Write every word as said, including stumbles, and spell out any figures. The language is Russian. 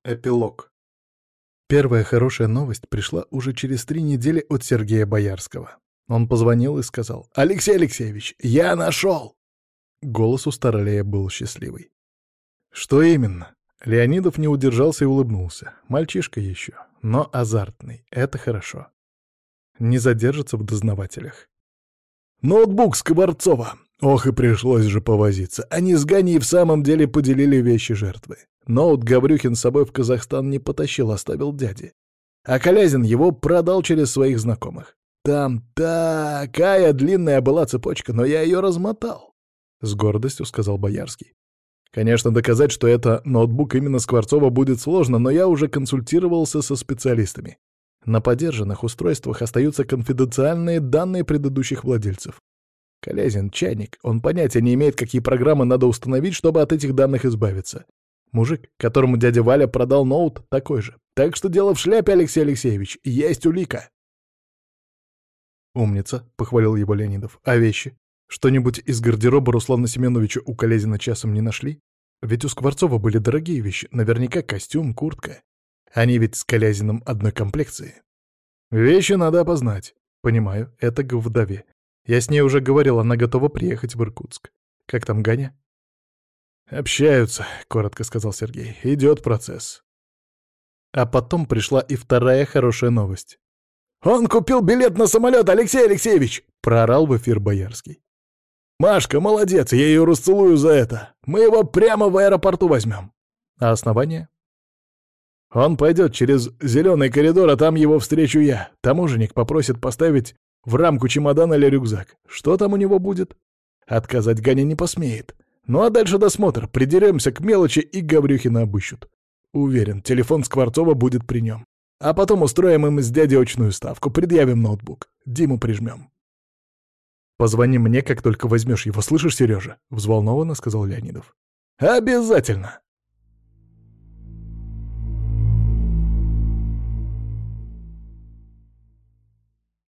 Эпилог. Первая хорошая новость пришла уже через три недели от Сергея Боярского. Он позвонил и сказал: «Алексей Алексеевич, я нашел!» Голос у Старлея был счастливый. «Что именно?» Леонидов не удержался и улыбнулся. Мальчишка еще, но азартный. Это хорошо. Не задержится в дознавателях. «Ноутбук Скворцова! Ох, и пришлось же повозиться. Они с Ганей в самом деле поделили вещи жертвы. Ноут Гаврюхин с собой в Казахстан не потащил, оставил дяде. А Колязин его продал через своих знакомых. Там такая длинная была цепочка, но я ее размотал», — с гордостью сказал Боярский. «Конечно, доказать, что это ноутбук именно Скворцова, будет сложно, но я уже консультировался со специалистами. На подержанных устройствах остаются конфиденциальные данные предыдущих владельцев. Колязин — чайник, он понятия не имеет, какие программы надо установить, чтобы от этих данных избавиться. Мужик, которому дядя Валя продал ноут, такой же. Так что дело в шляпе, Алексей Алексеевич, есть улика». «Умница», — похвалил его Леонидов. «А вещи? Что-нибудь из гардероба Руслана Семеновича у Колязина часом не нашли? Ведь у Скворцова были дорогие вещи, наверняка костюм, куртка. Они ведь с Колязиным одной комплекции. Вещи надо опознать. Понимаю, это к вдове. Я с ней уже говорил, она готова приехать в Иркутск. Как там Ганя?» «Общаются», — коротко сказал Сергей. «Идет процесс». А потом пришла и вторая хорошая новость. «Он купил билет на самолет, Алексей Алексеевич!» — проорал в эфир Боярский. «Машка, молодец, я ее расцелую за это. Мы его прямо в аэропорту возьмем». «А основание?» «Он пойдет через зеленый коридор, а там его встречу я. Таможенник попросит поставить в рамку чемодан или рюкзак. Что там у него будет? Отказать Ганя не посмеет. Ну а дальше досмотр, придеремся к мелочи и Гаврюхина обыщут. Уверен, телефон Скворцова будет при нем. А потом устроим им с дядей очную ставку, предъявим ноутбук. Диму прижмем». «Позвони мне, как только возьмешь его, слышишь, Сережа?» — взволнованно сказал Леонидов. «Обязательно!»